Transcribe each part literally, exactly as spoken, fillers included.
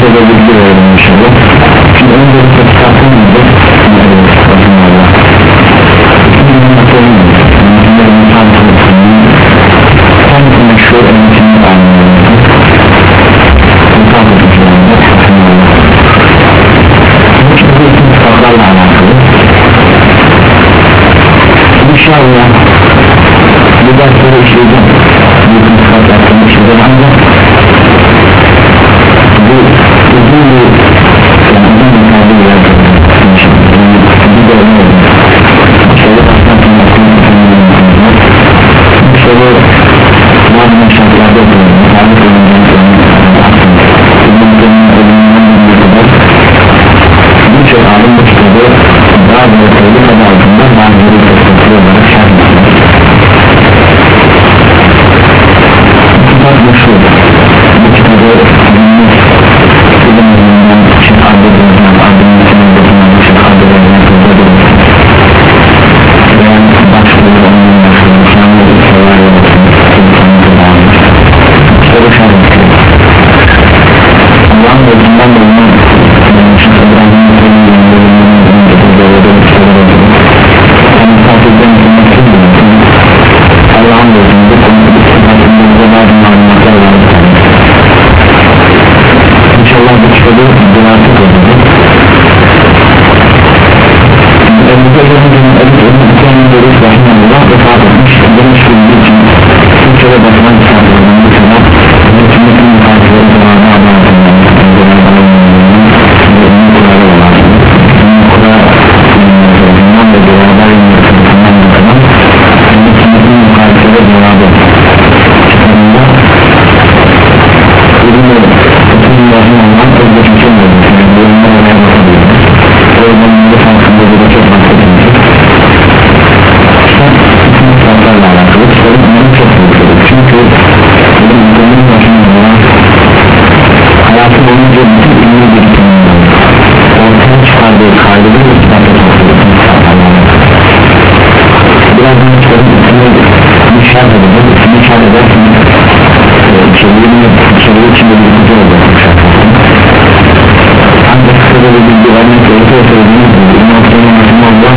da bilgi verelim inşallah. Şimdi önce bir tetkatın mıdır? Tetkatın Allah Bunun atalım Bunların insan tanıtımının tam meşhur eğitimini anlayalım. İnsan tanıtımında Tetkatın Allah Bu kitabı için kitaplarla alakalı İnşallah bu dersleri işleyeceğim. Bu kitap yaptığım işleyeceğim ancak bu uzun bir yani uzun bir tabi yapacağım. Bir de öyle oldu. Bu soru başlatın yaptığım bu soru bazı şartlarda yapıyorum. Sağlık ölümden birçok alim bu kitabı bazı yapıyorum adı altında bazıları teşekkür olarak şart ediyor. Kitap meşhur. Bu kitabı günlük ilimlerinden Şeyh Abdülhamid adının içindeki Şeyh Abdülhamid kızıdır. Ve başlıyor onun meşhur şanlı bir sever yolculuğu sultanlığı bağlı. Kitabı şart ediyor. Allah'ın gözünden de onun Şeyh İbrahim'in kızıdır. Allah'ın gözünde konuda sıfatımızda bazı malumatlar var. İnşallah bu kitabı diraset edeceğiz. Elimizde yazıcının Ebu Görüş Rahmanullah vefat etmiş. Demiş bildiği için Türkçe'de bakılan kitaplarından bu kitap hükümetin mukatileri zamanı adına hayatı boyunca bütün ünlü bir tanımlar ortaya çıkardığı kaydeleri ispatı birazdan kitabın üstüne bir şart edeceğiz üstüne şart edersin içeriği içinde bir kutu olacak ancak kısa bir bilgi vermek gerekiyor söylediğiniz gibi bu noktanın Allah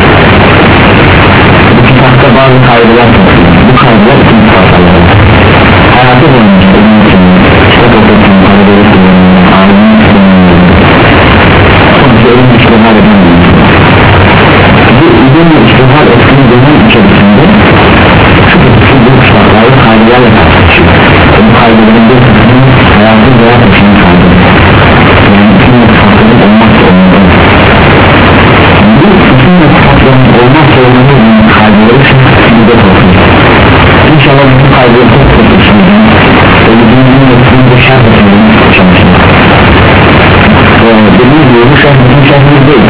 bu kitapta bazı kaydeler bu kaydeler için kitaplar hayatı boyunca ünlü için kitap okusun kaydeleri kullanılıyor alemin kullanılıyor sonuçta ölüm iştihar edilmiyor bu ürünle iştihar ettiği dönem içerisinde şu bu şartları kaydelerle tartışıyor bu kaydelerin bir kısmının hayatı veya peşini kaydedir yani bütün sıfatların olmak zorunda bu bütün sıfatların olmak zorunda kaydeleri için müddet olsun İnşallah bütün kaydeleri çok çok düşüneceğim ölümünün yetkiinde şart etmeyi çalışacağım dediğim gibi bu şartın şartımız değil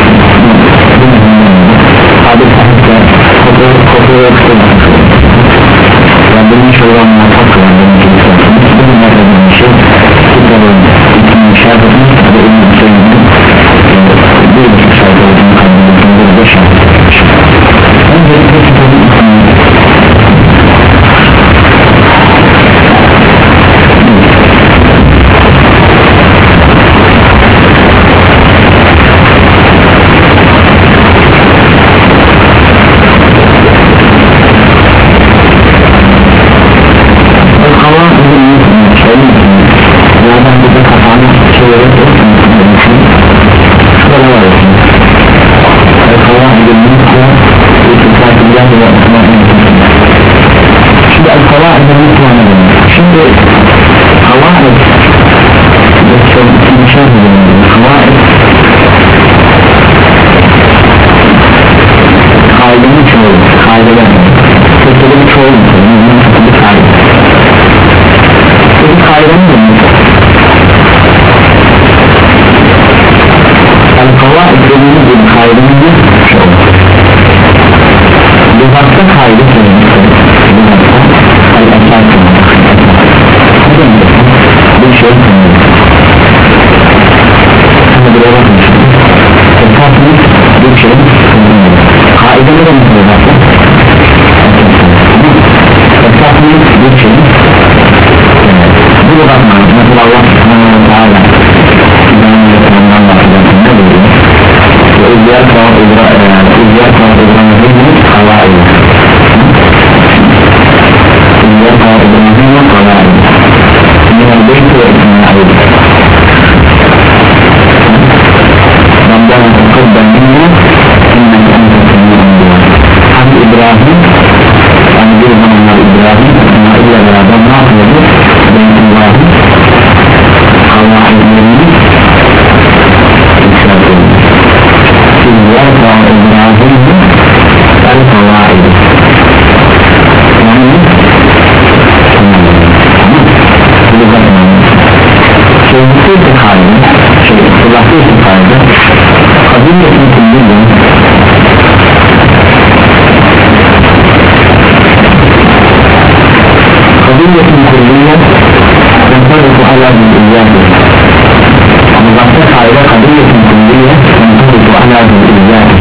adı sahipte kopya okutulmuş Rabbim inşallah muhakkak kılandığını çalışacağım bu bunlardan bir şey kitabın ikinci şart etmek ve ölümün söylemek bir buçuk şart olduğunu kandırmışımdır ve şart etmiş öncelikle kitabın ikinci Şimdi el-kavaid Şimdi kavaid kavaid kaidenin çoğu kaideler kötülük çoğu bir kaide bir kaidenin mi? El-kavaid dediğimiz bir kaidenin bir çoğu Lügatta kaydı söylemiştir Lügatta el-esas bir şey kulliyye kadiyyetin kulliyye yentariku ala bil'iyyâdi ama başka sayıda kadiyyetin kulliyye yentariku ala bil'iyyâdi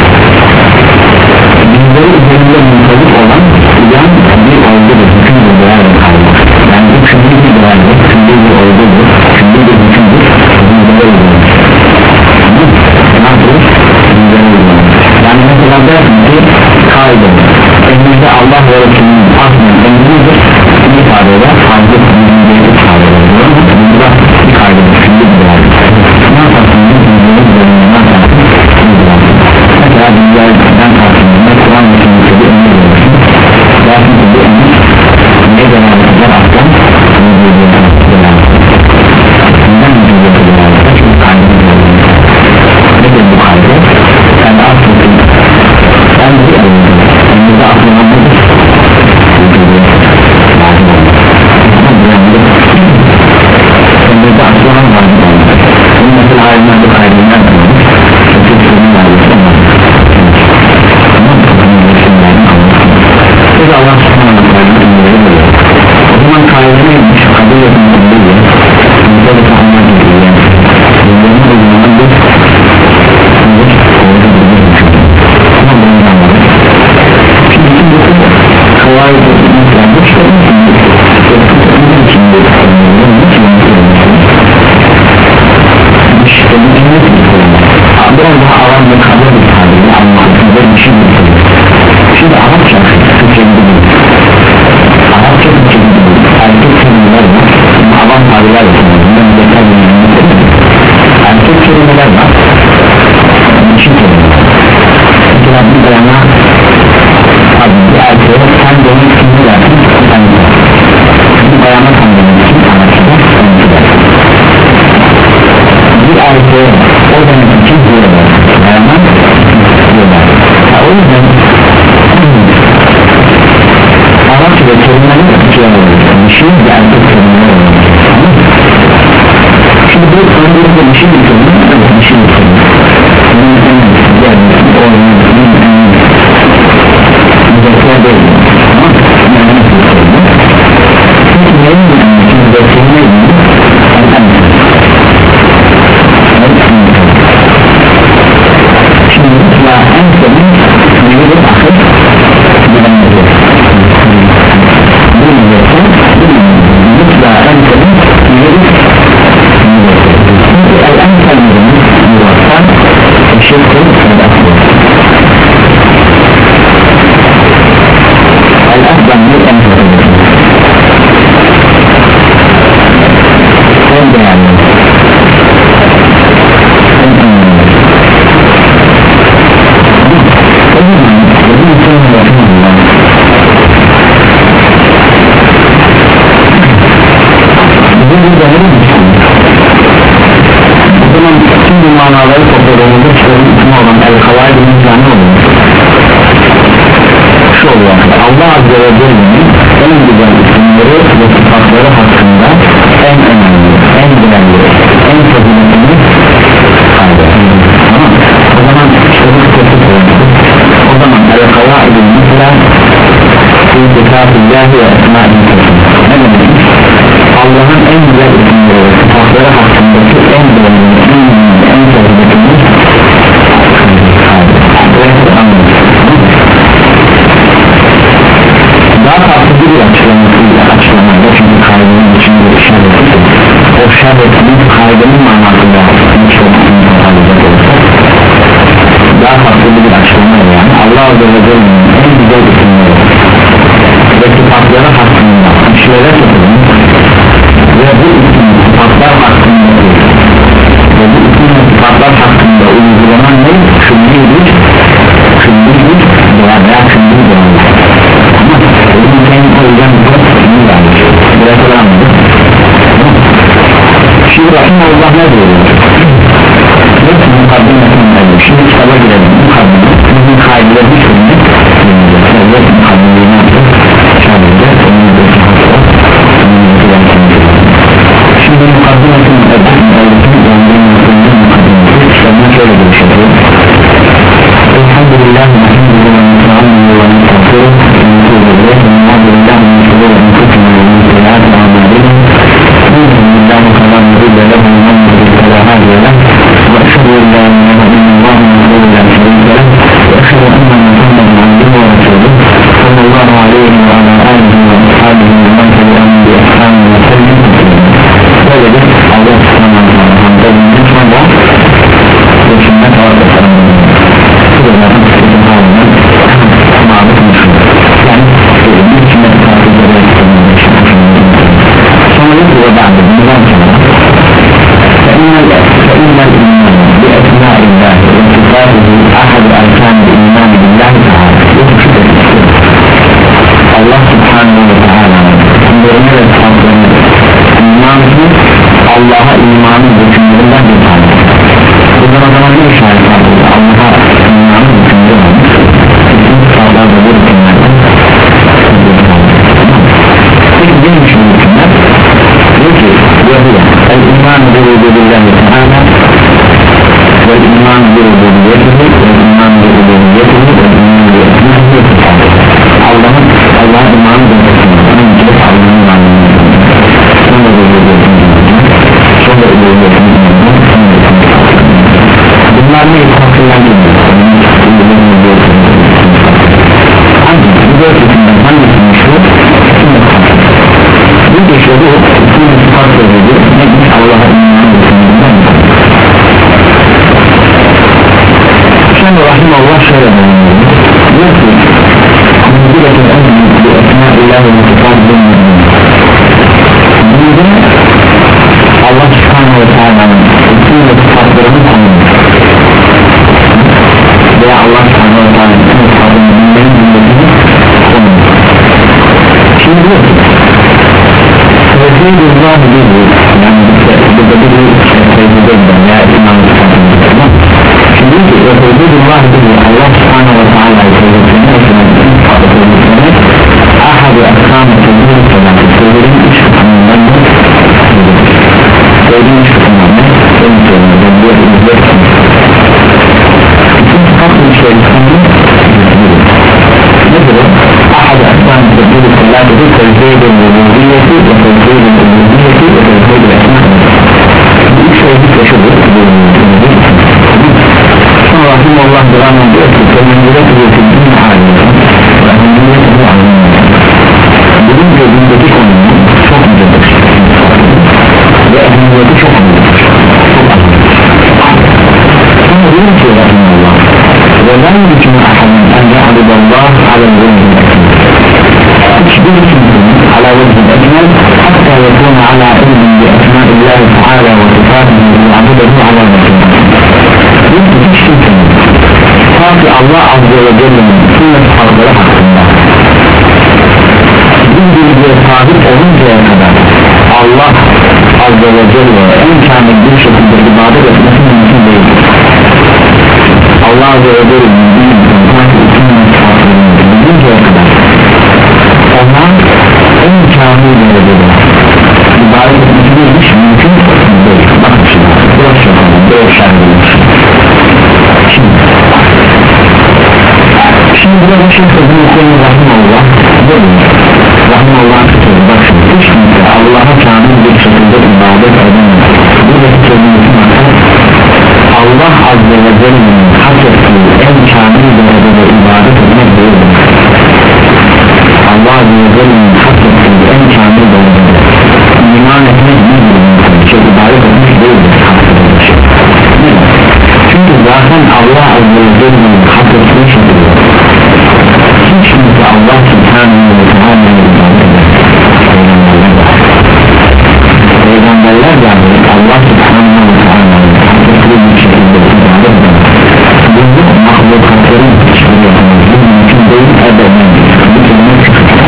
bizleri üzerinde müntalık olan uyan bir olgudur, hüküm bir değerle kalmak yani bu küllü bir değerle, küllü bir olgudur, küllü bir hükümdür, bizlere uygulanır nasıl? Bizlere uygulanır yani mesela dersin ki kaide elimizde Allah ve Resulünün aslen emridir bir ifade eder, fazla bir ifade eder burada bir kaidedir, küllü bir değerle ne yaparsın? bizlere üzerinde ne yaparsın? mesela bizlerden karşılığında Kur'an ve sünnete bir emir verirsin dersin ki bu emir ne delalet eder aslan? mücadele delalet neden mücadele delalet eder? çünkü kaydını delalet nedir bu kaydı? yani aslında ben bir elimde elimde aslında nedir? mücadele lazım olmak ama bu elimde elimde aslında lazım olmak bunun mesela ayrılan bir kaydını nereden olur? çünkü sürümün ayrısı olmaz Biz Allah subhanahu wa ta'ala emrileri o zaman kaide neymiş? Kadiyyetin kulliyye bizleri tahmin edildiği bizlerin uygulanan bir bir orada bir bir hüküm ama bunun anlamı şimdi bütün bu kolay bir mesela bu şey bunun içinde bunun içinde müşterinin en büyük biraz daha alan ve kabul bir tabirle anlattığı bir şey değil şimdi Arapça Türkçe gibi Arapça Türkçe gibi erkek kelimeler var alan tabirler var erkek kelimeler var için kelimeler mesela bir bayana bir erkeğe sen demek için ne dersin sen de bir bayana sen demek için Arapçada sen de bir erkeğe o demek için diyorlar bayana diyorlar o yüzden Arapçada kelimeler ikiye ayrılır dişi ve erkek kelimeler ayrılır şimdi bu öncelikle dişi bir kelime evet dişi bir kelime bunun en önemlisi yani o oyunun en müzekler değil ama yani nasıl bir kelime çünkü neyin önemlisi müzekler neydi en şimdi mesela en kelime neyidir akıl güvenlidir bu müzekler mesela en kelime neyidir çünkü el-en keliminin yuvastan eşittir el-afdan bir en kelime en değerli en önemli o zaman bu insanın yapımında bizim bir değerli düşünüyoruz o zaman tüm bu manaları topladığımızda çıkarım isim olan el-havai bir imkanı olur şu oluyor Allah Azze ve Celle'nin en güzel isimleri ve sıfatları hakkında en önemli, en güvenli, en faziletli halde tamam o zaman işte bu sıfatı o zaman el-havai bir mesela İtikafillâhi ve esmâ'in ne demek? Allah'ın en güzel isimleri ve sıfatları hakkındaki en güvenli, en güvenli, en faziletli daha tevhid billahi teala ve iman bi rububiyyetihi ve iman bi uluhiyyetihi ve iman bi esma'ihi. Allah'ın Allah'a imanı demektir. Önce Allah'ın imanını sonra uluhiyyetini sonra uluhiyyetini bunlar ne hatırlanıyor? Ancak bu dört isimden hangisini şu? Bu geçiyordu bütün sıfat sözüdür. Neymiş? Allah'a imanı demektir. Şimdi rahimallah şöyle bulunuyor. Diyor ki Müdüretin emni bi esma-illahi ve sıfatının burada Allah subhanahu ve teala'nın bütün ve sıfatlarını tanıyor veya Allah subhanahu ve teala'nın bütün sıfatlarını bilmenin bilmediğini tanıyor. Şimdi diyor ki Tevhid-i-Allah bilir, yani burada bir tevhid-i veya iman-ı sıfatını. Şimdi diyor ki Tevhid-i-Allah bilir, Allah subhanahu ve teala'yı tevhid-i ahad-ı akam-ı tevhid-i selatı tevhidin üç kısmından da tevhidin üç kısmından da ön tevhidin bir izler bütün sıfatlı şeylerinde nedir o? ahad-ı akam-ı tevhid-i selatı tevhid-i uluhiyyeti ve tevhid-i uluhiyyeti ve tevhid-i esma'ı. Bu üç tevhid yaşadır sonra rahimallah devam ediyor ki tevhid-i tevhid-i halinde bugün gözündeki konunun çok mücedir ve ehemmiyeti çok mücedir sonra diyor ki rahimullah ve ben bütün ahadın en ya'budallah alel-vehid hiçbir kimsenin ala vehid ekmel hatta yekuna ala ilmin bi esma-illahi teala ve sıfatını ya'budahu ala vehid diyor ki hiç kimsenin sanki Allah azze ve celle'nin bütün sıfatları hakkında bir bilgiye sahip oluncaya kadar Allah azze ve celle en kamil bir şekilde ibadet etmesi mümkün değildir. Allah azze ve celle'nin bilgiye sanki bütün sıfatlarını bilinceye kadar ona en kamil derecede ibadet etmesi değilmiş mümkün değil. Bakın şimdi biraz şöyle biraz şerhiymiş. Şimdi Şimdi burada bir şey sözünü okuyun rahimallah değil rahimallah tutuyor bak şimdi hiç kimse Allah'a kamil bir şekilde ibadet edemez. Buradaki sözünü Allah azze ve celle'nin hak ettiği en kamil derecede ibadet etmek değildir. Allah azze ve celle'nin hak ettiği en kamil derecede iman etmek değildir. Şey ibadet etmek değildir. Çünkü zaten Allah azze ve celle'nin hak ettiği şekilde hiç kimse Allah subhanahu ve teala'yı ibadet eder. Peygamberler yani Allah subhanahu ve teala'yı hak ettiği bir şekilde ibadet eder. Bu mahlukatların hiçbir yapamaz. Bu mümkün değil ebeden. Bu kelime küçük.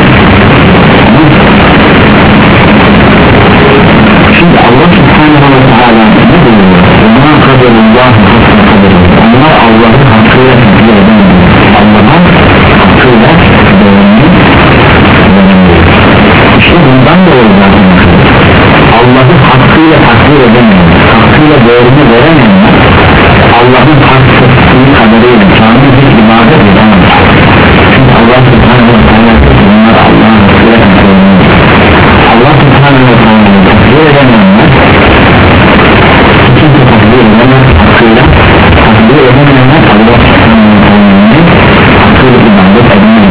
Şimdi Allah subhanahu ve teala ne diyor? Onlar kaderullah hakkı kader. Onlar Allah'ın hakkıyla takdir edemez. Allah'a hakkıyla değerli işte bundan dolayı zaten Allah'ın hakkıyla takdir edemeyen hakkıyla değerini veremeyenler Allah'ın hakkı kadarıyla kamil bir ibadet edemez. Çünkü Allah subhanahu ve teala bunlar Allah'ın hakkıyla takdir edemez. Allah subhanahu ve teala takdir edemeyenler kimse takdir edemez hakkıyla takdir edemeyenler Allah subhanahu ve teala'nın hakkıyla ibadet edemez.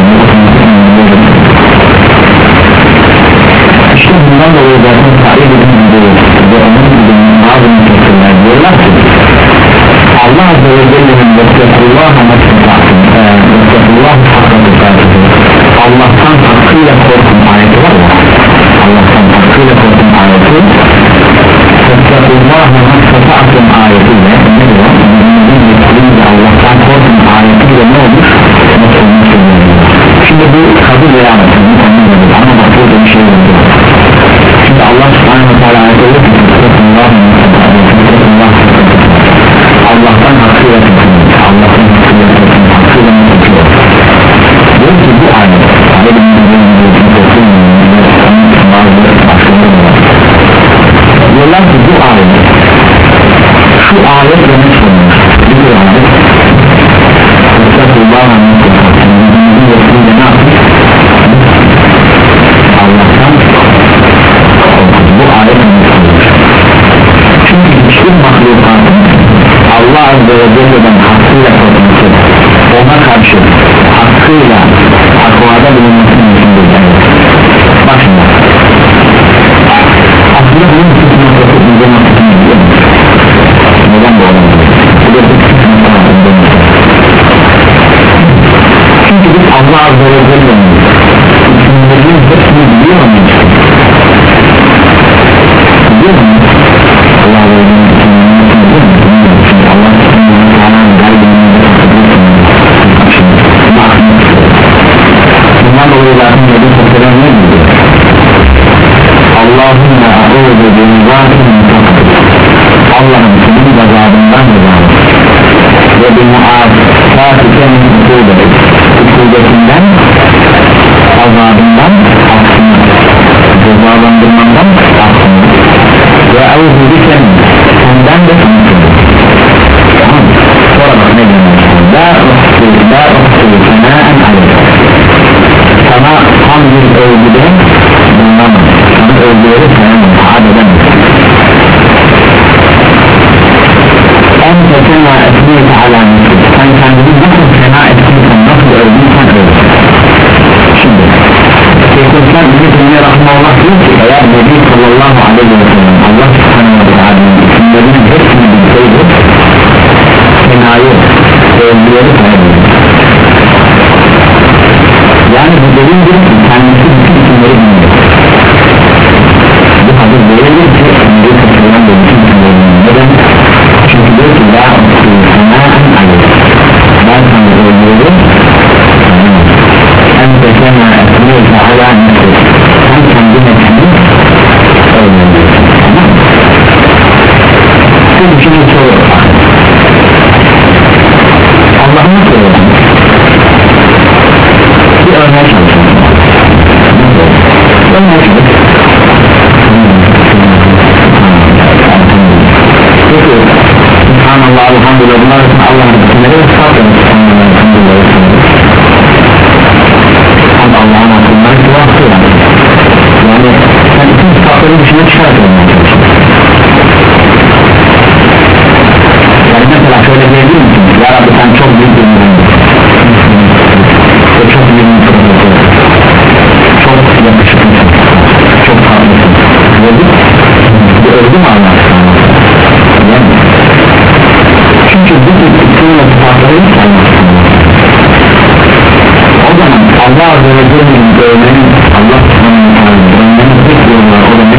İşte bundan dolayı zaten sahip edildiği ve onun gibi bazı müfessirler diyorlar ki Allah azze ve celle'nin vessetullah'a meslefatın vessetullah'a hakkı Allah'tan hakkıyla korkun ayeti var ya Allah'tan hakkıyla korkun ayeti vessetullah'a meslefatın ayetiyle ne diyor? Allah'tan korkun ayetiyle ne olur? Şimdi bu kabul veya anlamadım ama bak burada bir şey yok. Şimdi Allah subhanahu wa ta'ala ayet olur ki Allah'tan hakkıyla tutun Allah'tan hakkıyla tutun hakkıyla mı tutuyor diyor ki bu ayet diyorlar ki bu ayet Azze ve Celle'den hakkıyla korkması, ona karşı hakkıyla takvada bulunmasının içindedir. Bak şimdi aslında bunun kısmına korkutmayacağım kısmını biliyor musun? Neden bu adam? Bu da bir kısmına korkutmayacağım. Çünkü biz Allah Azze ve Celle'nin isimlerinin hepsini biliyor muyuz? Biliyor muyuz? Allah Azze ve Celle'nin isimlerinin hepsini biliyor muyuz? Çünkü Allah Teala'nın gaybini bundan dolayı zaten Nebi Sofyalar ne diyor? Allahümme a'udhu bi'izâtin Allah'ın senin gazabından gazabı ve bi'mu'afâtike min hukûbetik hukûbetinden azabından aksını cezalandırmandan aksını ve a'udhu bike senden de sanatını sonra bak ne diyor? La uhsû la uhsû senâen aleyh sana tam bir övgüde bulunamaz sana övgüleri sayamaz taat edemez en fena etmeyete alameti sen kendini nasıl fena etmeysen nasıl övdüysen öv şimdi Şeyhülislam İbn-i Teymiye Rahmanullah diyor ki eğer Nebi sallallahu aleyhi ve sellem Allah subhanahu ve teala'nın isimlerinin hepsini bilseydi fenayı övgüleri sayabilir yani bu delildir ki kendisi bütün isimleri bilmiyor bu hadis değildir ki Nebi Sallallahu aleyhi ve sellem neden? Çünkü diyor ki la usulüsünaen aleyh ben sana övgüleri en tekema etmeyse ala nefes sen kendi nefsini övgüleri tamam mı? Siz şimdi soru Allah'ın nasıl övgüleri? Bir örneğe çalışalım örneğe çalışalım peki Subhanallah elhamdülillah bunlar için Allah'ın isimleri ve sıfatları Subhanallah elhamdülillah Allah'ın akılları ki vakti yani yani sen bütün sıfatları dışına çıkartıyorsun yani mesela şöyle diyebilir misin ya Rabbi sen çok büyük bir mühendis ve çok büyük bir profesör çok yakışıklısın çok tatlısın dedik bu öldü mü Allah'tan yani çünkü bu isimle sıfatları hiç olmazsın o zaman Allah Azze ve Celle'nin övmenin Allah övmenin tek yolu var o da ne?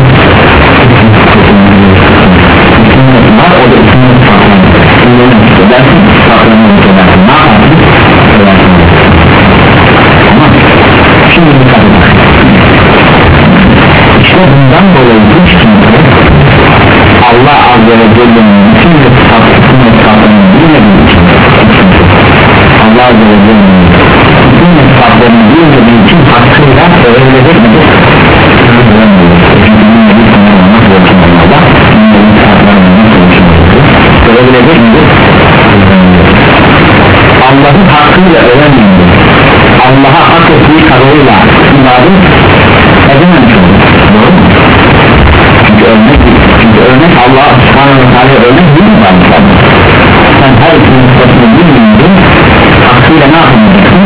İsimle var o da isimle sıfatları isimlerini edersin sıfatlarını edersin ne yaparsın? Edersin tamam şimdi dikkat edin işte bundan dolayı hiç kimse Allah Azze ve Celle'nin bütün ve sıfatlarını bilmediği için Allah Azze ve Celle'nin bütün ve sıfatlarını bilmediği için hakkıyla öğrenilecek midir? çünkü bilmediği sınırla nasıl yaşamalarda bilmediği sıfatlarını nasıl yaşamalarda öğrenilecek midir? Allah'ın hakkıyla öğrenmeyindir Allah'a hak ettiği kadarıyla ibadet edememiş olur doğru mu? çünkü örnek çünkü örnek Allah'a subhanahu ve teala örnek değil mi var sen her ikinin sıfatını bilmeyince hakkıyla ne yapamayacaksın?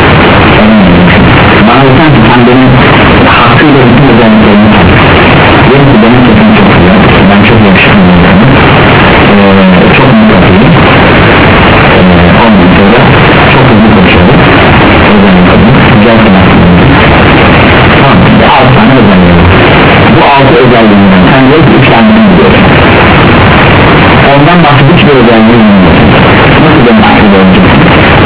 bana desen ki sen benim hakkıyla bütün özelliklerimi diyelim ki benim sesim çok güzel ben çok yakışıklıyım ee, çok mutluyum ee, ondan sonra çok hızlı konuşuyorum güzel sanatçıyım tamam bu altı tane özelliğim bu altı özelliğinden sen diyor ki üç tanesini biliyorsun ondan başka hiçbir özelliğim bilmiyorsun nasıl benim hakkıyla öğreneceksin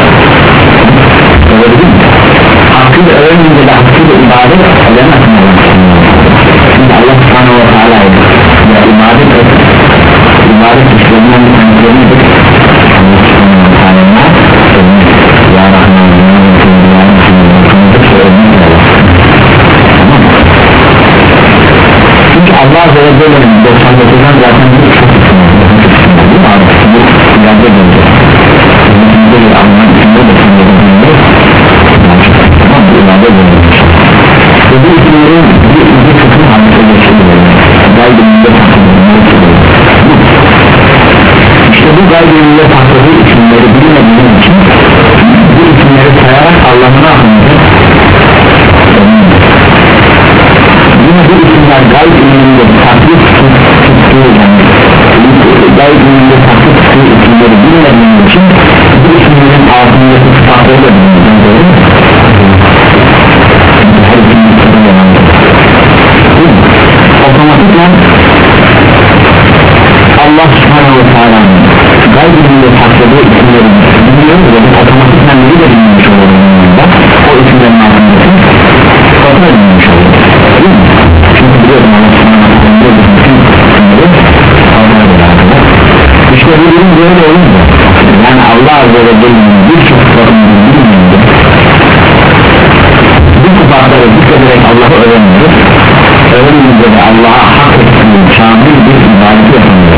öyle değil mi? hakkıyla öğrenince de hakkıyla ibadet edemezsin çünkü Allah subhanahu ve teala ya ibadet et ibadet işlerinden bir tanesini de Allah subhanahu ve teala ya Rahman ya çünkü Allah Azze ve Celle'nin doksan dokuzdan zaten bir çok isimler değil mi abi? bu ileride gelecek bu bir anlam içinde doksan dokuzunda tamam bu ileride gelecek ve bu isimlerin bir izi kısmı hakkında geçiyor geldiğinde takımında işte bu gaybinde sakladığı isimleri bilmediğim için bu isimleri sayarak Allah'ın rahmetine yine bu isimler gayb ilminde taklit tuttuğu gayb ilminde taklit tuttuğu isimleri bilmediğim için bu isimlerin altındaki sıfatları da bilmediğim her isimleri otomatikman Allah subhanahu ve teala'nın gayb ilminde sakladığı isimleri biliyoruz ve otomatikman biri de bilmiş oluyor o isimlerin altındaki sıfatları bilmiş oluyor çünkü biliyorum Allah subhanahu ve teala işte bu durum böyle olunca yani Allah azze ve celle'nin birçok sıfatını bilmeyince bu sıfatları zikrederek Allah'ı öğreniyor öğrenince de Allah'a hak ettiği şamil bir ibadet yapılıyor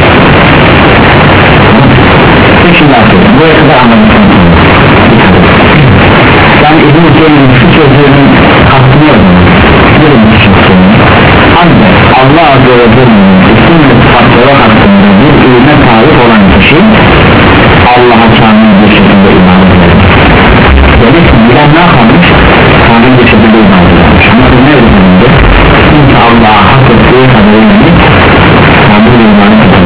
şimdi artık buraya kadar anlamışsın yani İbn-i Teymi'nin şu sözlerinin kastını yazıyor ancak Allah azze ve celle'nin isim ve sıfatları hakkında bir ilme sahip olan kişi Allah'a şamil bir şekilde ibadet eder demek ki bilen ne yapmış? Şamil bir şekilde ibadet eder nasıl ne ödülünde? Çünkü Allah'a hak ettiği kadarıyla şamil bir ibadet eder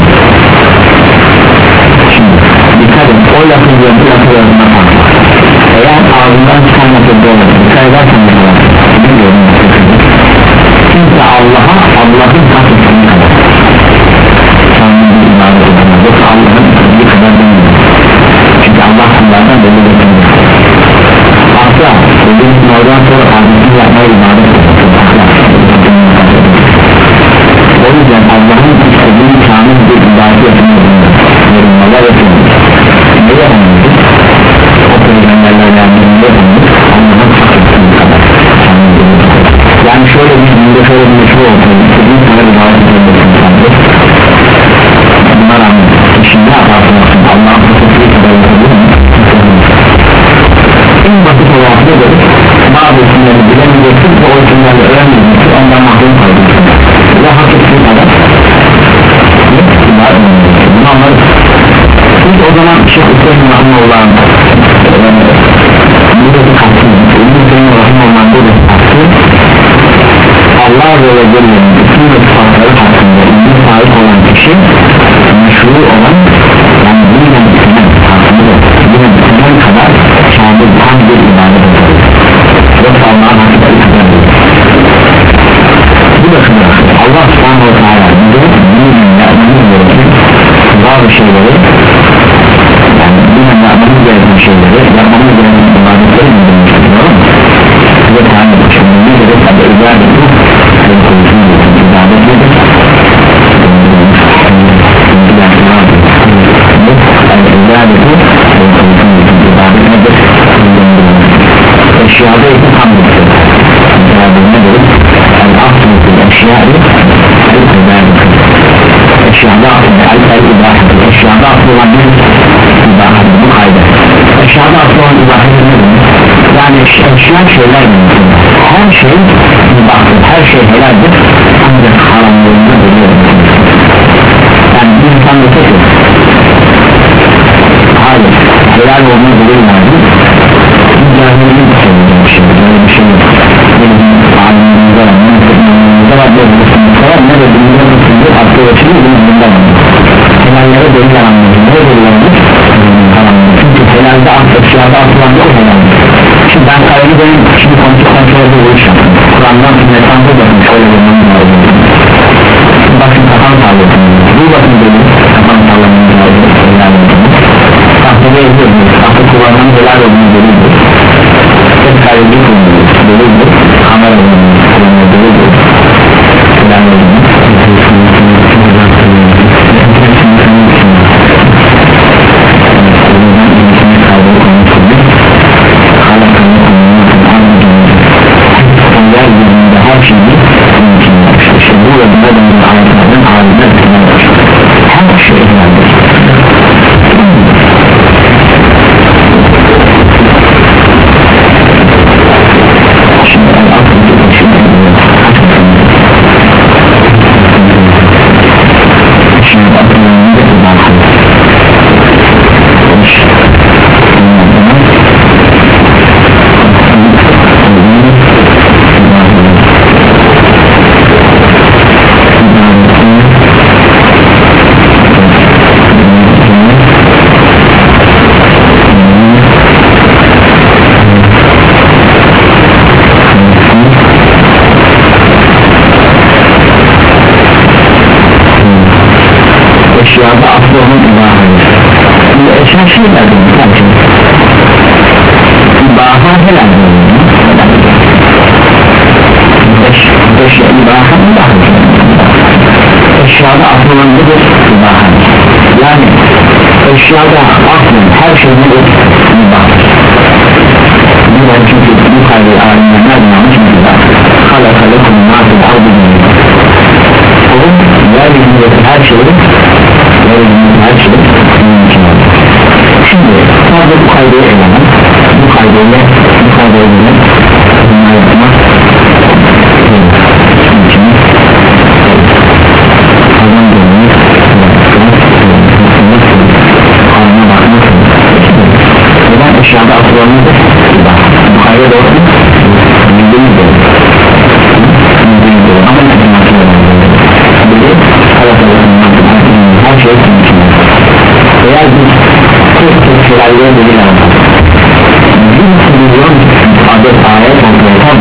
şimdi dikkat et o lafın ve bu lafı yazına fark var eğer ağzından çıkan lafı doğru dikkat edersen mesela biliyorum kimse Allah'a Allah'ın hak ettiği kadar şamil bir ibadet eder yoksa Allah'ın istediği kadar demiyor çünkü Allah kullardan belli bir demiyor asla dediğimiz oradan sonra hadisini yapmaya ibadet eder o yüzden Allah'ın istediği şamil bir ibadet yapılır yorumlar yapılır ne yapılır o peygamberlerle yanlarında yapılır Allah'ın hak ettiği kadar yani şöyle bir günde şöyle bir meşhur olsun istediği kadar ibadet edilir buna rağmen şimdi ne yaparsın Allah'ın hak ettiği kadar yapılır en basit olarak ne olur bazı isimleri bilemeyeceksin ve o isimlerle öğrenmeyeceksin ondan mahrum kalacaksın ve hak ettiği kadar bunu anlarız çünkü o zaman Şeyh Hüseyin Rahimahullah buradaki kalsın İbn-i Hüseyin Rahimahullah buradaki kalsın Allah ve Celle'nin bütün ve sıfatları hakkında ilmi sahip olan kişi meşhur olan yani bilinen ismen hakkında bilinen ismen kadar şahane tam bir ibadet edilir yoksa Allah'ın hakikaten kadar değil bu da şunu Allah subhanahu wa ta'ala bize bilinen yapmamız gereken bazı şeyleri yani bilinen yapmamız gereken şeyleri yapmamız gereken ibadetleri bildirmiştir doğru mu? Size tane düşünmemiz gerek tabi ibadet bu ve konuşun ibadet nedir? ibadet bu ve konuşun ibadet nedir? eşyada ise tam bir şey ibadet nedir? el-aslıklı eşyayı eşyada aslı el-ibadet eşyada aslı olan bir ibadet bu kaydı eşyada aslı olan ibadet nedir? yani eşya şeyler her şey ibadet her şey helaldir ancak haramlığında biliyor yani bir insan da tek hayır helal olmayı biliyor yani cahilinin söyleyeceğim bir şey böyle bir şey yok benim alimimde var mümkünlüğümde var mümkünlüğümde var ne de bilmiyorsunuz hatta ölçülü bilmiyorsunuz helallere delil anlamıyor ne delil anlamıyor çünkü helalde asıl eşyada asılan yok helalde şimdi ben kaygı benim şimdi kontrol kontrolde uğraşacağım Kur'an'dan sünnetten bu bakın şöyle bir anlamı var bakın kafam sağlıyorsun bu bakın delil kafam sağlamıyor tahtada yazıyoruz tahta kullanan helal olduğunu delildir tek kaygı kullanıyor delildir kamera kullanıyor delildir helal olduğunu her şeyi mümkün işte bu ve bu da ayetlerden alimler her şey eşyada aslında her şeyin mübahtır. Bundan çünkü bu kaydı alimler nereden almış mesela halaka lekum mâfil ardı onun yeryüzündeki her şeyi yeryüzündeki her şeyi mümkün olur. Şimdi sadece bu kaydığı eleman bu kaydıyla bu kaydıyla bunları yapmak mümkün adam dönüyor alına bakmak neden eşyada asılanlıdır bu kaydı doğru yüzde yüz doğru yüzde yüz doğru ama ne kadar bilir her şey mümkün eğer biz tek tek şeylerle delil almak bir milyon adet ayet olmayan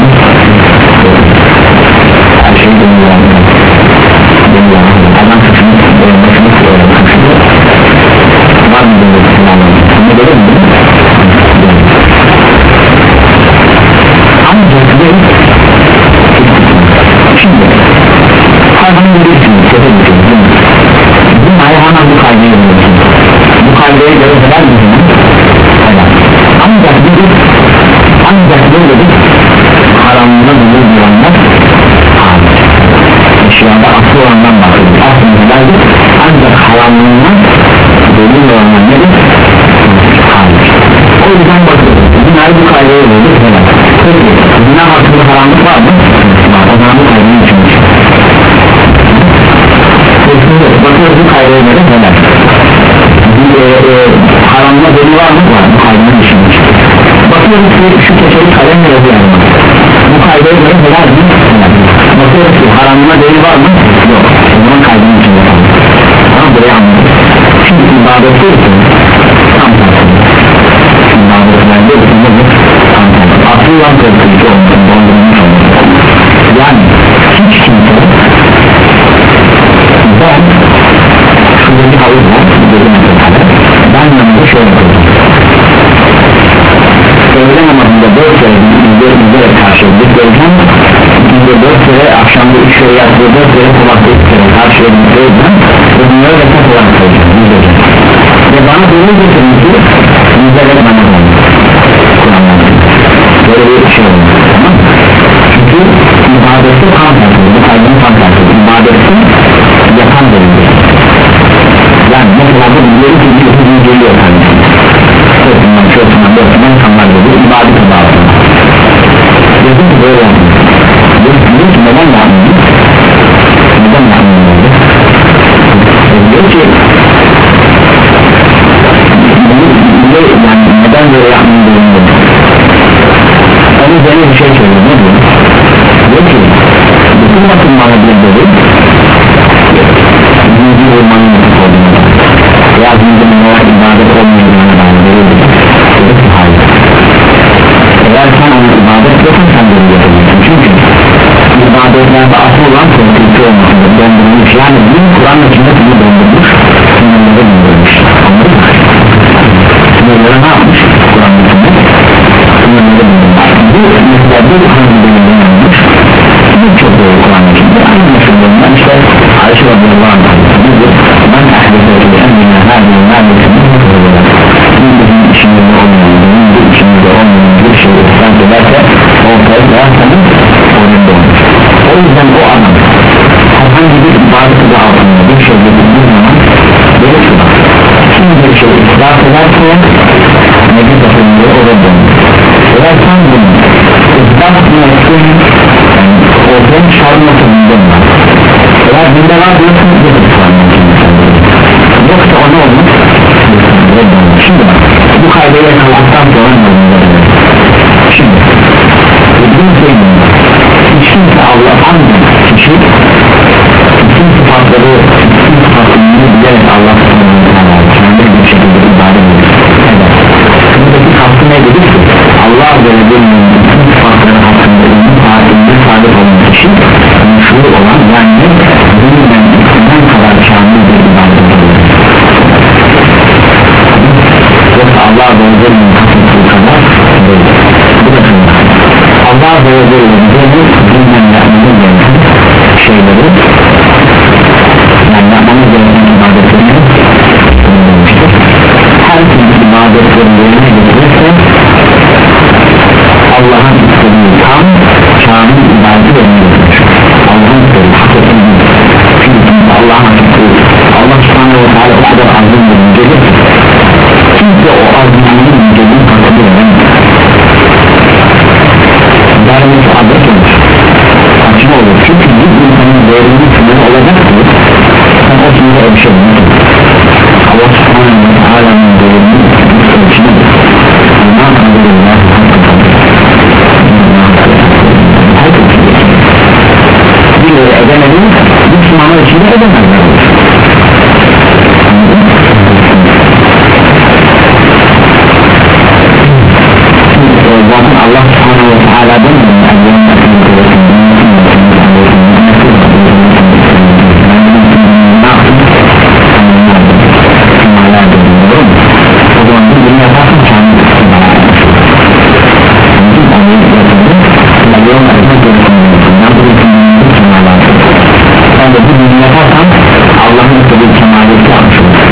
her şey delil almak delil almak adam kısmı başını kısmı var mı delil almak ne delil mi? ancak delil şimdi hayvan görürsünüz bu hayvana bu kaydıyı görürsünüz bu kaydaya göre helal mi? helal ancak bir ancak böyle bir haramında bulur diyenler hayır eşyada asıl olandan bahsediyor aslında helaldir ancak haramlığından bulur olanlar nedir? hayır o yüzden bakıyoruz zinayı bu kaydaya göre helal peki zina hakkında haramlık var mı? var o zaman bu kaydayı içmiş bakıyoruz bu kaydaya göre helal bir e, e, haramla deli var mı? var bu kaydını düşünmüş bakıyoruz ki şu keçeli kalemle yazıyor bu kaydaya göre helal mi? helal bakıyoruz ki haramla deli var mı? yok o zaman kaydını düşünmüş ama buraya anladık şimdi ibadette ise tam tersi ibadetlerde ise nedir? tam tersi asıl olan tezgahı olmasın dondurmuş olmasın yani hiç kimse ben şurada bir havuz var ben yanımda şöyle koydum öğle namazında dört kere izleyerek karşıladık göreceğim günde dört kere akşamda üç kere yaptığı dört kere kulakta üç kere karşıladık göreceğim ve bunları da tek olarak koyacağım ve bana böyle getirin ki izleyerek namaz olmuş böyle bir şey olmuş tamam mı? çünkü ibadette tam tersi bu kaydın tam tersi ibadette yapan verildi yani mesela bu biliyor ki bir hızlı geliyor kendisi sırtından çözümden dörtünden insanlar geliyor ibadete bağlı dedim ki böyle yapmış dedim ki neden yapmış neden yapmış diyor ki yani neden böyle yapmış onun üzerine bir şey söylüyor ne diyor diyor ki bütün bakın bana bir dedi yüzü olmanın nasıl olduğunu veya yüzünün olarak ibadet olmayacağını bana verildi dedi ki hayır eğer sen onu ibadet ediyorsan sen de yapacaksın çünkü ibadetlerde asıl olan korkutucu olmasıdır dondurmuş yani bir Kur'an'ın içinde bunu dondurmuş sınırları dondurmuş anladın mı? sınırları ne yapmış Kur'an'ın içinde sınırları dondurmuş bu mesela bir hangi bölümden olmuş birçok doğru Kur'an'ın içinde aynı meşhurlarından işte Ayşe radıyallahu anh ben ahdedeyim emmine hâdiyim hâdiyim bizim işimizde olmayan bizim işimizde olmayan bir şey ısrar ederse ortaya koyarsanız orada olur o yüzden o adam herhangi bir ibadeti de altında bir şey getirdiği zaman böyle şu bak şimdi bir şey ısrar ederse nebi takımlığı orada olur eğer sen bunu ısrar etmesin ortaya çıkarması bildim var eğer binde var diyorsun bir ısrarmasın yoksa o ne olur? şimdi bak bu kaydayı yakaladıktan sonra ne olur? şimdi bütün sevgimde hiç kimse Allah ancak kişi bütün sıfatları bütün sıfatlarını bilerek Allah kendi bir şekilde ibadet ediyor evet buradaki kastı ne dedik ki Allah böyle bir bütün sıfatları hakkında ünlü saatinde sahip olan kişi müşhur olan yani bundan istenen kadar kamil bir ibadet ediyor yoksa Allah böyle bir kasıtlı kadar değil bu da şunlar Allah böyle bir edemezler. Zaten Allah subhanahu ve teala'dan o zaman bir dünya yaparsın kendini sen de bir dünya yaparsan Allah'ın istediği kemaliyeti yapmış olur.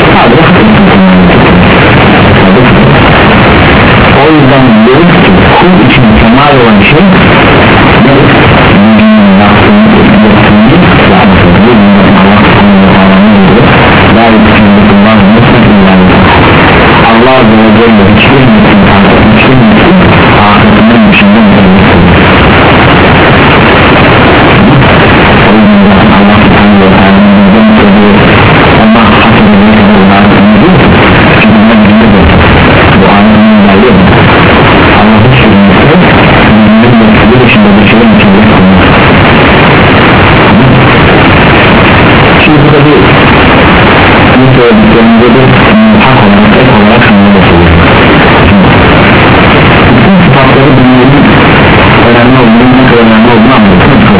O yüzden diyoruz ki kul için kemal olan şey Allah Azze ve Celle hiçbir mümkün hiçbir mümkün ahiretinden düşünden verilmiştir. O yüzden Allah Subhanahu ve Teala'nın söylüyor Allah hakimine kadar değil çünkü ne bilmiyor bu anlamın geldi Allah hiç bilmiyor bir dışında bir şeyin içinde kalmaz. Şimdi burada bir bir söylediklerinde bir hak olarak ek olarak şunu da söylüyor. Bütün sıfatları dünyanın önemli olduğunu ne kadar önemli olduğunu anlatıyor.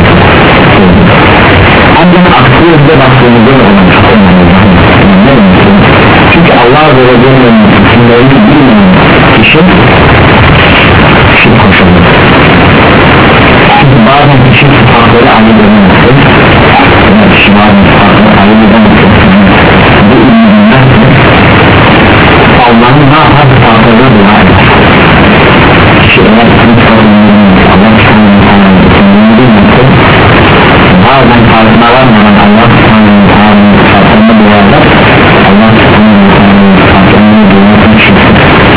Ancak aklımızda baktığımızda da olan çok önemli. Çünkü Allah Azze ve Celle'nin isimlerini bilmeyen kişi şirk koşulur. Çünkü bazen kişi sıfatları ayırılmazsa kişi bazen sıfatları ayırılmazsa bu ürünler Allah'ın ne yapar sıfatlarına dua eder. Kişi eğer Allah sıfatlarını bilmezse bazen farkına varmadan Allah sıfatlarını sıfatlarına dua eder. Allah sıfatlarını sıfatlarına dua eder.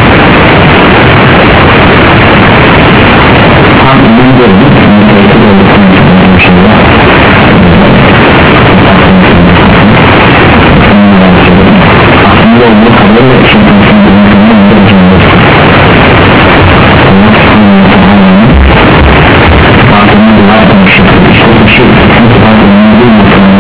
Tam ürün gördük müteessir olursun bir şey var. Aslında olduğu kadarıyla için insanın ürünlerinin bir cümlesi Allah sıfatlarını sıfatlarına dua etmiştir. İşte bir şey sıfatlarını bilmezse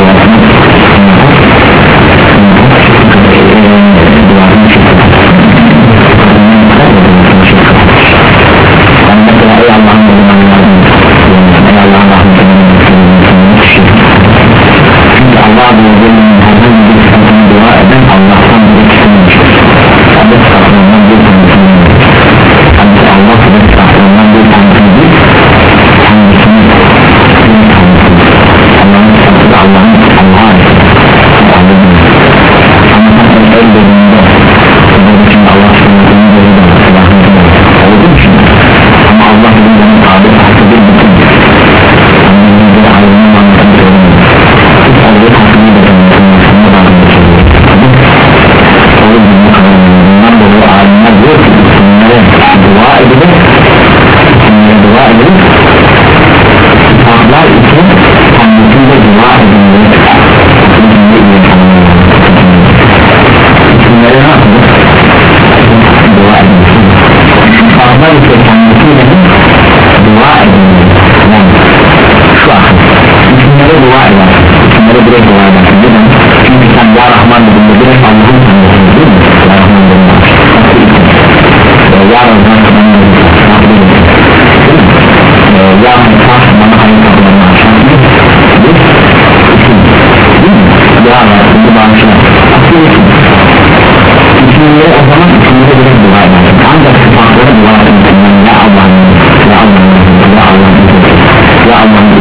İsimleri o zaman isimleri bile dua eder. Ancak sıfatları dua eder. Ya Allah'ım, ya Allah'ım, ya Allah'ım, ya Allah'ım.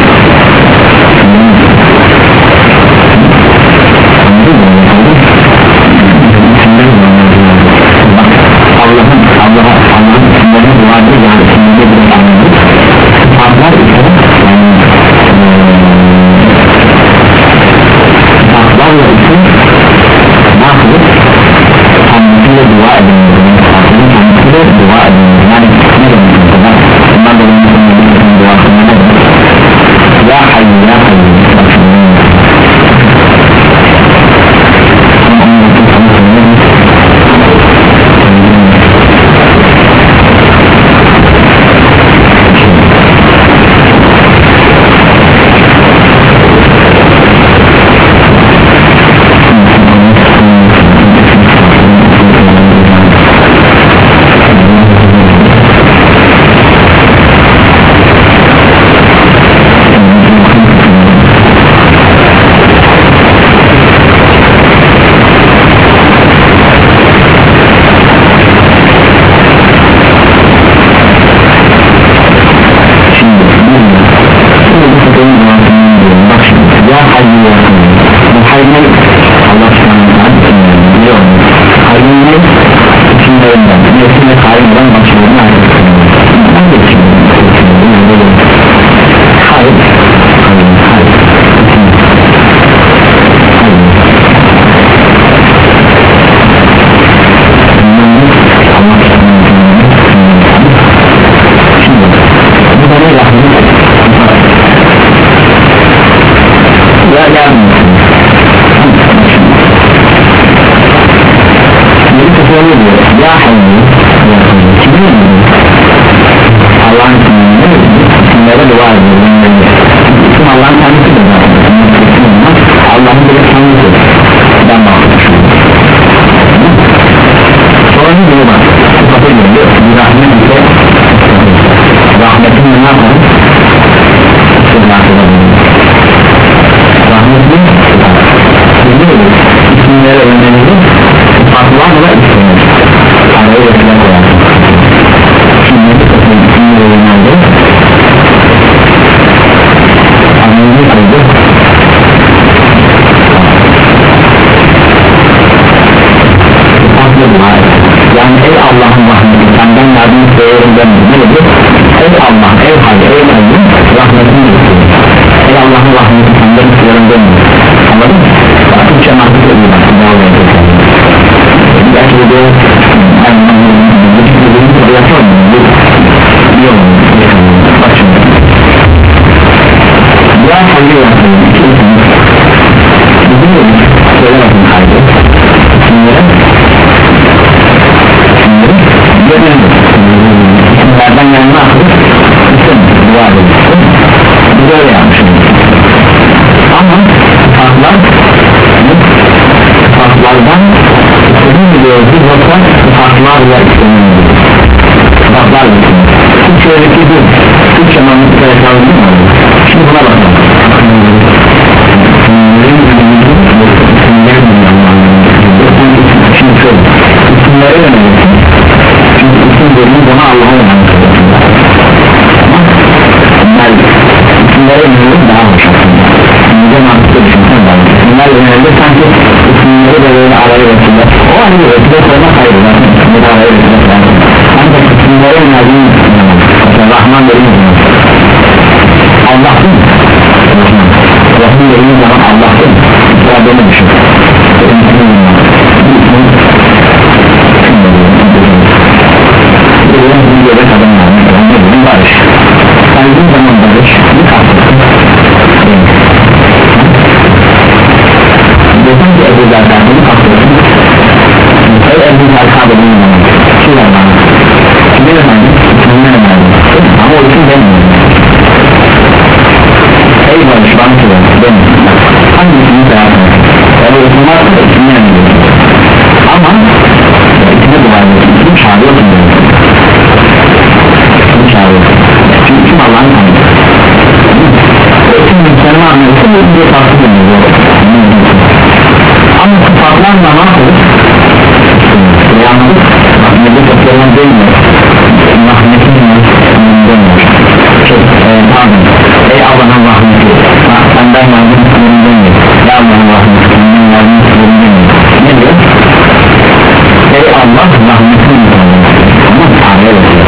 Allah'ın Allah'a Allah'ın isimlerini dua eder. Yani isimleri bile anladır. Sıfatlar ise sıfatlarla ise ne yapılır? Kendisiyle dua edin, kendisiyle dua edin. Yani ayrılan başlarına ayrılan ben de için hayır hayır hayır şimdi bu da ne rahmet ya yardım bir kısmı diyor ya hayır kimin Allah'ın isimlere dua ediyor isim Allah'ın kendisidir Allah'ın bir kendisidir ben bakmışım sonra ne diyor bak sıfatı geliyor bir rahmet ise rahmetin ne yapalım rahmetin isimlere yönelik sıfatlarla isimler araya yetilen koyar şimdi isimlere yönelik anlayın sayıdır sıfatlı dua yani ey Allah'ın rahmeti senden yardım isteyelim demek nedir? Ey Allah, ey Hadi, ey Kayyum rahmetini istiyor ey Allah'ın rahmeti senden istiyorum demek anladın mı? Türkçe mahsus ediyor devam ediyor belki de bir yapalım bir yol bak şimdi ya hangi yapalım iki isim bizim de söyle bakın kaydı isimlere isimleri isimlerden yanına akılır isim dua edilsin biz öyle yapmışız ama farklar farklardan istediğim biliyoruz biz yoksa farklarla istediğimiz farklarla istediğimiz Türkçe'deki bu Türkçe mantıkla yakaladın mı? Şimdi buna bakalım şimdi şöyle isimlere yönelik çünkü isim dediğimiz ona Allah'a yönelik isimlere yönelik daha hoş aslında isimlere mantıkla düşünsen daha hoş isimler yönelik sanki isimleri de böyle araya vesile o hani vesile koymak hayır zaten isimleri araya vesile koymak ancak isimlere yönelik mesela Rahman dediğimiz zaman Allah değil mi? Rahman dediğimiz zaman Allah değil mi? Ya böyle düşün bir göbek adam var ne bileyim barış saydığın zaman barış bir kalkırsın desin ki Ebu Zerdan bunu kalkırsın ey Ebu Zerdan dediğin zaman kim var bana kimin efendim kimin efendim ama o için demiyor ey barış bana ki demiyor hangisini sayarım yani o isim varsa ismini emniyor ama ismini dua ediyor ismini çağırıyorsun demiyor çünkü kim Allah'ın tanrı şimdi kendime anlıyorsun bu bir farklı deniyor ama sıfatlarla ne yapılır? yalnız rahmeti toplamam değil mi? rahmetin demiyor pardon ey Allah'ın rahmeti senden yardım istiyorum demiyor ya Allah'ın rahmeti senden yardım istiyorum demiyor ne diyor? ey Allah rahmetin demiyor ama Tanrı'ya bakıyor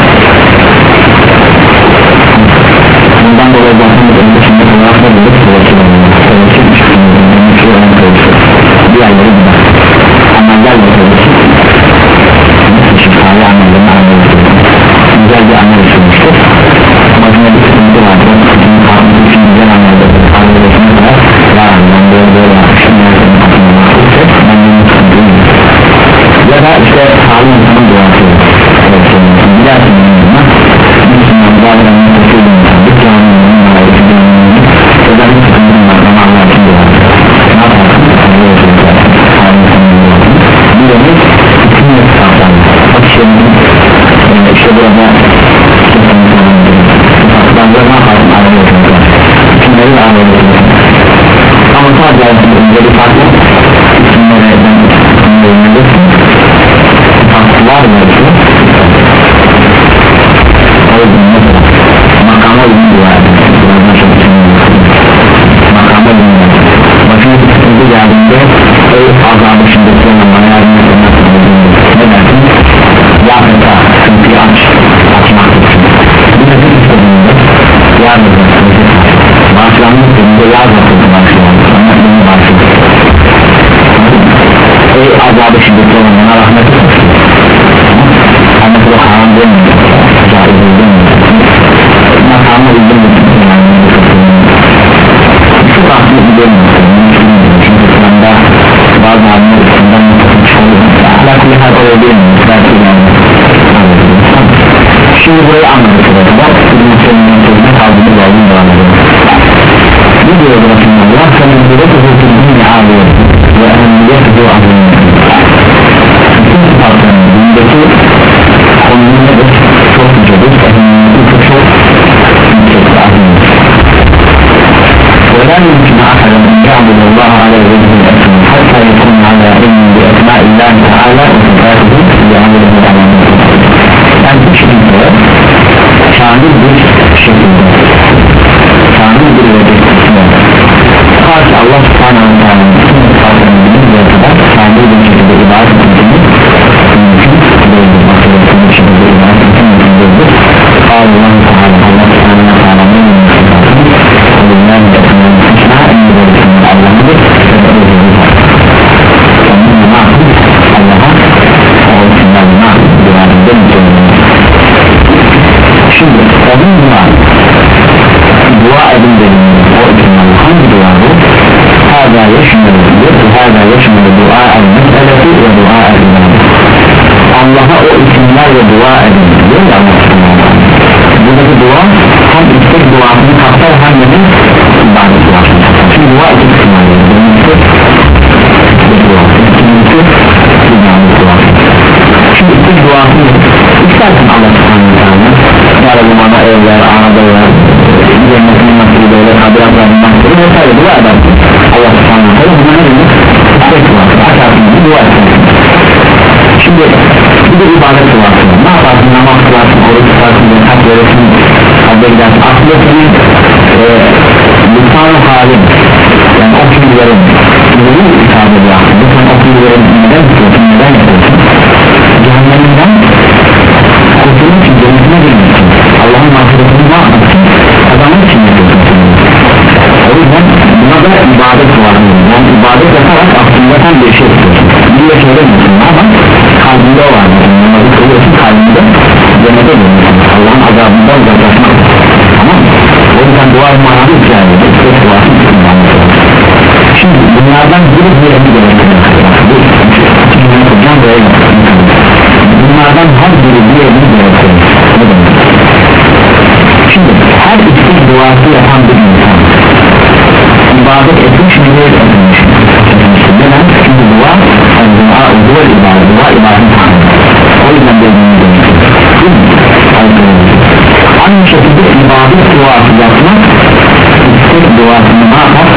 bundan dolayı bakımız önünde şimdi kulakta bulup kıvırcı kıvırcı kıvırcı diğerleri gider ameller de kıvırcı şifayı amellerini anlıyoruz güzel bir amel işlemiştir ama yine bir sıkıntı vardır sıkıntı kalması için güzel ameller anlıyorsunuz da ya ben böyle böyle yapmışım ben bunu sıkıntıyım ya da işte sağlık insanın duası gidersin yanına Müslüman bağlarını tutuyorum bir canlının ayrıcılığının özellikle sıkıntının var ama Allah için duası ne yaparsın? bir demek isim ve sıfatlar bak şimdi işte burada sıfatlarla ne yaparsın? Ayrıcılığında isimleri de ayrıcılığında ama sadece önce bir farklı isimlere yönelirsin sıfatlar var makama uyum dua makama uyum başına bir sıkıntı geldiğinde ey azabı şiddetlerine bana yardım etmek ne dersin? ya feda azabı şiddetli olanlara rahmet olsun ama bu haram değil mi? Caiz değil mi? Makamı uygun mu? Şu rahmet değil mi? Çünkü Kur'an'da bazı halimler Kur'an'dan yapılmış oluyor ahlaklı her öyle değil mi? Şimdi burayı anladık burada bizim seninle sözüne kaldığımız lazım devam edelim. Ne diyor Resulullah? Senin bir de huzurun ağlıyor ve önemliyet bu ağlıyor. Bütün sıfatların bundaki konunun nedir? Çok yücedir, önemliyeti çok yüksekte ağlıyor. ولا يمكن أحد أن يعبد الله على وجه الأكمل حتى يكون على علم بأسماء الله تعالى وصفاته ليعبده على وجه yani bu şekilde kamil bir şekilde kamil bir vaziyette ta ki Allah subhanahu wa ta'ala'nın bütün sıfatlarını bilince kadar kamil bir şekilde ibadet edilmek mümkün değildir makinesinin bir şekilde ibadet edilmek mümkün değildir Allah Teala Allah subhanahu wa ta'ala'nın sıfatını Allah'ın da kınanın kışına en güzel kınanın Allah'ıdır ve özürlüdür onun nakıl Allah'a o kınanın nakıl iradinde mükemmel. Şimdi onun dua dua edin dediğinde o isimler hangi dua bu? Hâzâ yaşmılıdır hâzâ yaşmılı dua el-meseleti ve dua el-ibadet Allah'a o isimlerle dua edin diyor ya Allah buradaki dua hem istek duasını kapsar hem de ibadet duasını kapsar şimdi dua iki kısımlardır birincisi bir dua ikincisi ibadet duası şimdi istek duasını istersin Allah subhanahu wa ta'ala yarabı bana evler, arabalar cennetin nasıl böyle kabiratlarının nasıl vesaire dua edersin Allah subhanahu wa ta'ala buna ne demek? İstek duası açarsın bir dua edersin şimdi bir de ibadet duası ne yaparsın namaz kılarsın oruç tutarsın zekat verirsin habbe gidersin aslında senin e, lisan-ı halin yani o fiillerin neyi ifade ediyor aslında sen o fiillerin neden tutuyorsun neden yapıyorsun cehenneminden kurtulun için cennetine girmişsin Allah'ın mağfiretini ne yapmışsın kazanmak için yapıyorsun o yüzden buna da ibadet var yani ibadet yaparak aslında sen bir şey yapıyorsun bir şey söylemiyorsun ama kalbinde o var namazı kılıyorsun kalbinde cennete girmişsin Allah'ın azabından uzaklaşmak tamam mı? O yüzden dua manada hikaye istek duası şimdi bunlardan biri diğerini gerektirir bunlardan her biri diğerini gerektirir şimdi her istek duası yapan bir insan ibadet etmiş mi değil etmiş neden? çünkü dua dua dua ibadet dua ibadet o yüzden dediğini aynı şekilde ibadet duası yapmak istek duasını ne yapar?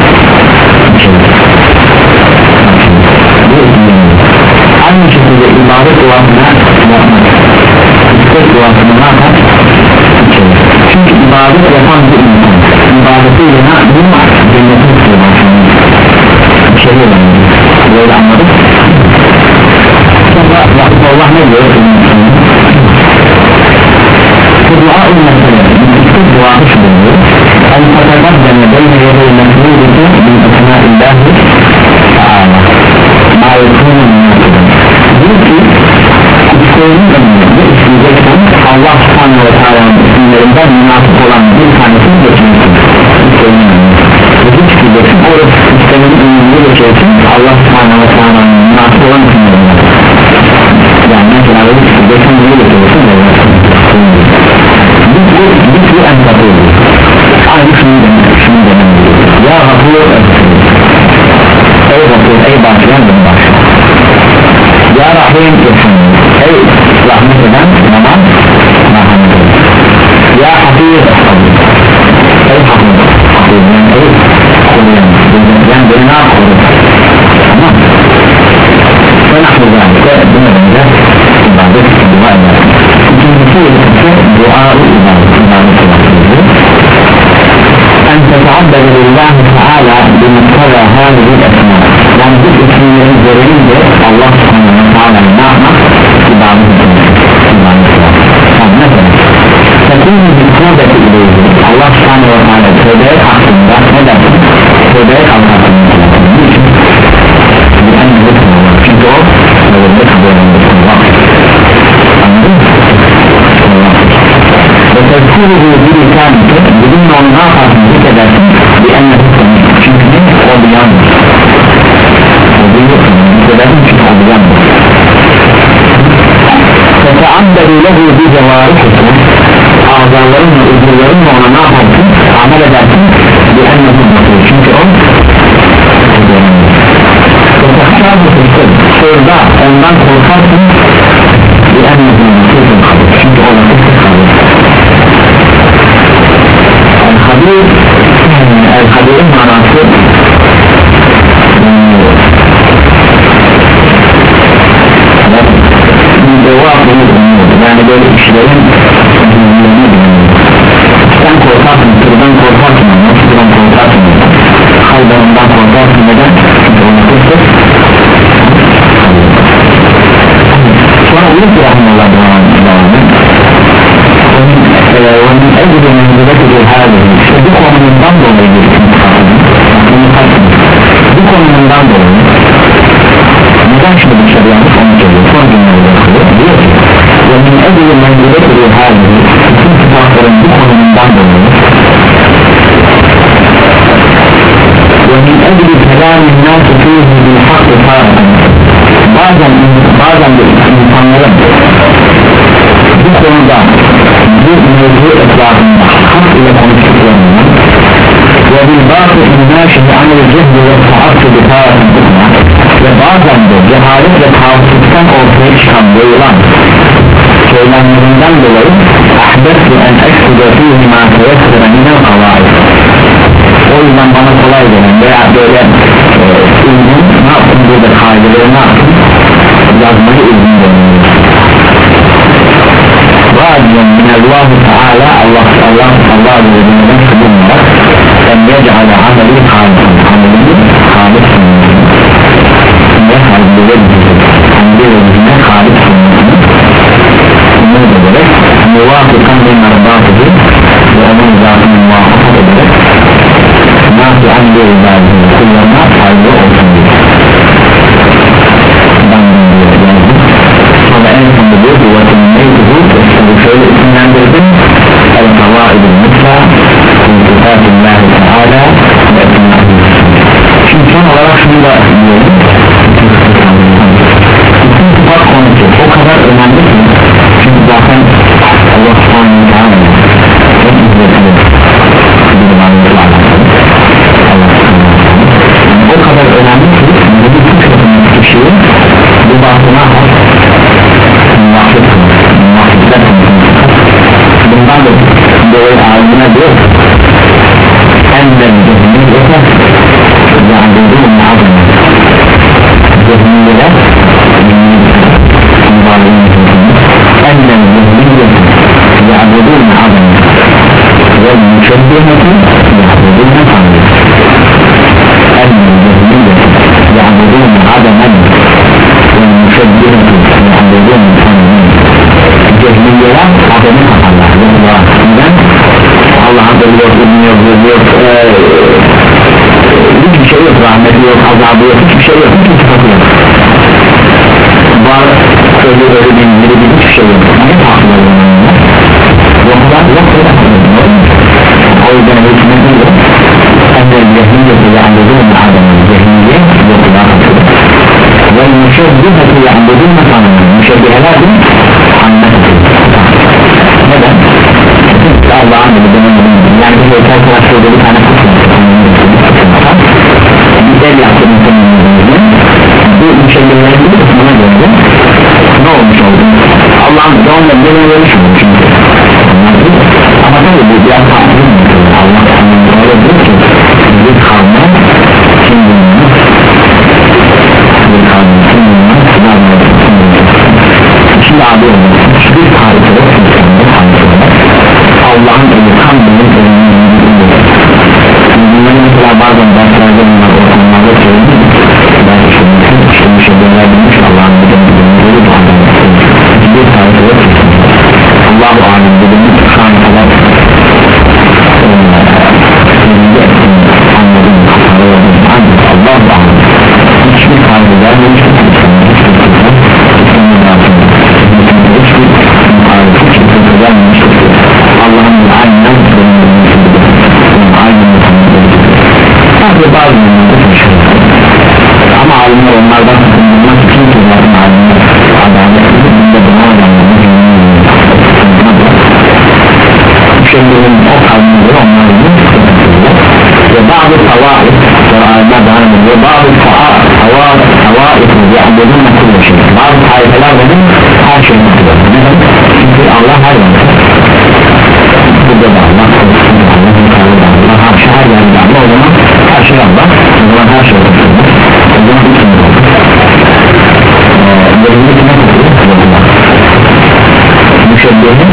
aynı şekilde ibadet duasını yapmak istek duasını ne yapar? çünkü ibadet yapan bir insan ibadetiyle ne yapar? cennetin istiyorlar içeri önemli böyle anladık sonra Allah ne diyor? bu dua ümmetine istek duası şu diyor el fatakaddeme beyne yedey mesulüdü min esma illahi ta'ala ma yekunun mümkün diyor ki isteğinin önünde ne isteyeceksen Allah subhanahu wa ta'ala'nın isimlerinden münasip olan bir tanesini geçirsin isteğinin önünde ve hiç gideceksin o isteğinin önünde geçirsin Allah subhanahu wa ta'ala'nın münasip olan isimlerinden yani mesela öyle isteyeceksin bunu geçirsin Bikri en kapılı aynı şunu demek şunu demek ya Gafur ey Gafur ey bağışlayan beni bağışla ya Rahim ey rahmet eden bana merhamet eden ya Hafiz ey Hafiz Hafizden ey koruyan yani beni ne yapalım tamam ve nahmeden ve buna benzer ibadet dua eder ikincisi ise dua-ı ibadet en teteabbede lillahi teala bimuktada hâzî esmâ yani bu isimleri görünce Allah subhanahu wa ta'ala'yı ne yapmak? ibadet etmek ibadet etmek yani ne demek? tekûnü bir tövbeti ileyhi Allah subhanahu wa ta'ala tövbeye kalktığında ne dersin? tövbeye kalktığında niçin? bir en güzel çünkü o Tüktürüğü bir lisanete bununla onu ne yaparsın hissedersin bir ennetsin çünkü o duyandır o duyuyorsun hissedersin çünkü o duyandır feteamberu lehu bi cevarihisi azalarınla uzuvlarınla ona ne yaparsın amel edersin bir ennetsin çünkü o Orada ondan korkarsın bir ennetsin çünkü o vakit kalır El-Habir El-Habir'in manası yani böyle işlerin sen korkarsın, sırdan korkarsın sırdan korkarsın hayvanından korkarsın neden? çünkü onu kırsın sonra uyum ki rahmanallah devamı onun evde menziletleri hâli işte bu konumundan dolayı bu konumundan dolayı neden şimdi bir şey yanlış onu söylüyor son günlerde diyor ki onun evde menziletleri hâli bütün sıfatların bu konumundan dolayı onun evde kelamin nâsı fîhî bil hakkı târatan bazen bazen de insanların bu konuda bu mevzu etrafında hak ile konuştuklarını ve bir bazı innâşini anil cehdi ve taatçı bir tarafında ve bazen de cehalet ve tavsızlıktan ortaya çıkan yayılan söylemlerinden dolayı ahbettu en eksüde fîhî mâ teyessere minel kavâid o yüzden bana kolay gelen veya böyle e, uygun ne yaptım burada kaideleri ne yaptım yazmayı uygun dönüyor Radiyen minallahu teala Allah Allah Allah Allah'ın kılınlar en yec'ale ameli hâlâ amelini hâlis sunmasını ne hâlâ hamdi ve zine hâlis sunmasını umut ederek muvafıkan ve merbatıdır ve onun zatını muvafakat ederek nasıl hamdi ve ibadetini kullanma fayda olsun diye ben diyor yazdım sonra en sonunda diyor ki bu şöyle isimlendirdim el-kavaid-i mutla iltifatillahi teala ve etmâhi şimdi son olarak şunu da diyelim bütün sıfat konusu o kadar önemli ki çünkü zaten Allah subhanahu wa ta'ala en izzetli bir varlıkla alakalı o kadar önemli ki bu bütün sıfatın şeyi bu batına bundan dolayı ağzına diyor en de cehennemi yeter yani bunun ağzına cehennemiyle en de cehennemi yeter yani bunun ağzına ve müşebbiheti yahudun tanrı en de cehennemi yeter yani bunun ağzına ve müşebbiheti yahudun tanrı cehmiyeler adını kaparlar neden? Allah'ın da yok, bilmiyor, yok ee, hiçbir şey yok, rahmeti yok, azabı yok, hiçbir şey yok, hiçbir sıfatı yok var, öyle öyle bilgileri bir hiçbir şey yok ne takdir ediyorlar? yoksa yok öyle takdir ediyorlar o yüzden hükümeti yok ender cehmiyeti ya'budun adamın cehmiye yokula katılır ve müşebbiheti ya'budun tanrı müşebbiheler de anlatır neden? Allah'ın gibi demedim yani bir heykel karşılığı bir tane bir el yaptı bu müşebbihelerin bir kısmına göre ne olmuş oldu? Allah'ın da onunla bir ölmüş oldu çünkü ama tabii bu biraz farklı Allah'ın öyle diyor ki bir kavme kim bulunmaz bir kavme kim bulunmaz şimdi abi olmaz hiçbir tarih yok Allah'ın eli tam benim elimden bunları mesela bazen derslerde bunlar ortamlarda söyledi ben şimdi şimdi şeyler bilmiş Allah'ın bir de bir tarih yok bazı tayfeler dedim her şeyi tutuyor. Neden? Çünkü Allah her yerde. Burada da Allah, Allah, yukarıda Allah, her şey her yerde Allah. O zaman her şey Allah, o zaman her şey tutuyor. O zaman bütün olur. Bölümde kime tutuyor? Müşebbiyenin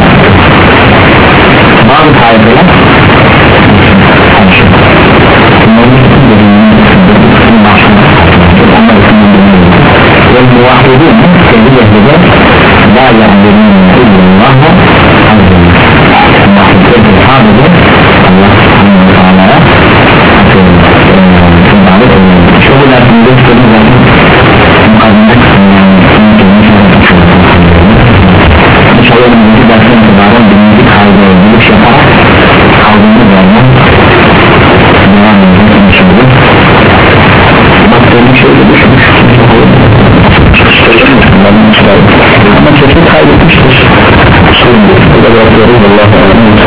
bazı tayfeler her şey. Bunların bütün bölümünün başında onlar isimden bölümünün ve muvahhidin kendi yehlede la ya'lemine illallah'a azim muvahhidin sadece Allah subhanahu wa ta'ala'ya ibadet edilir. Şu bu dersinde istedim zaten mukadime kısmından İnşallah önümüzdeki dersten itibaren birinci kaydı buluş yaparak kaldığımız yerden devam edeceğiz inşallah. Baktığım şeyde düşmüş ama sesini kaybetmiştir. Sorun değil. Bu da bakıyoruz Allah'a emanet.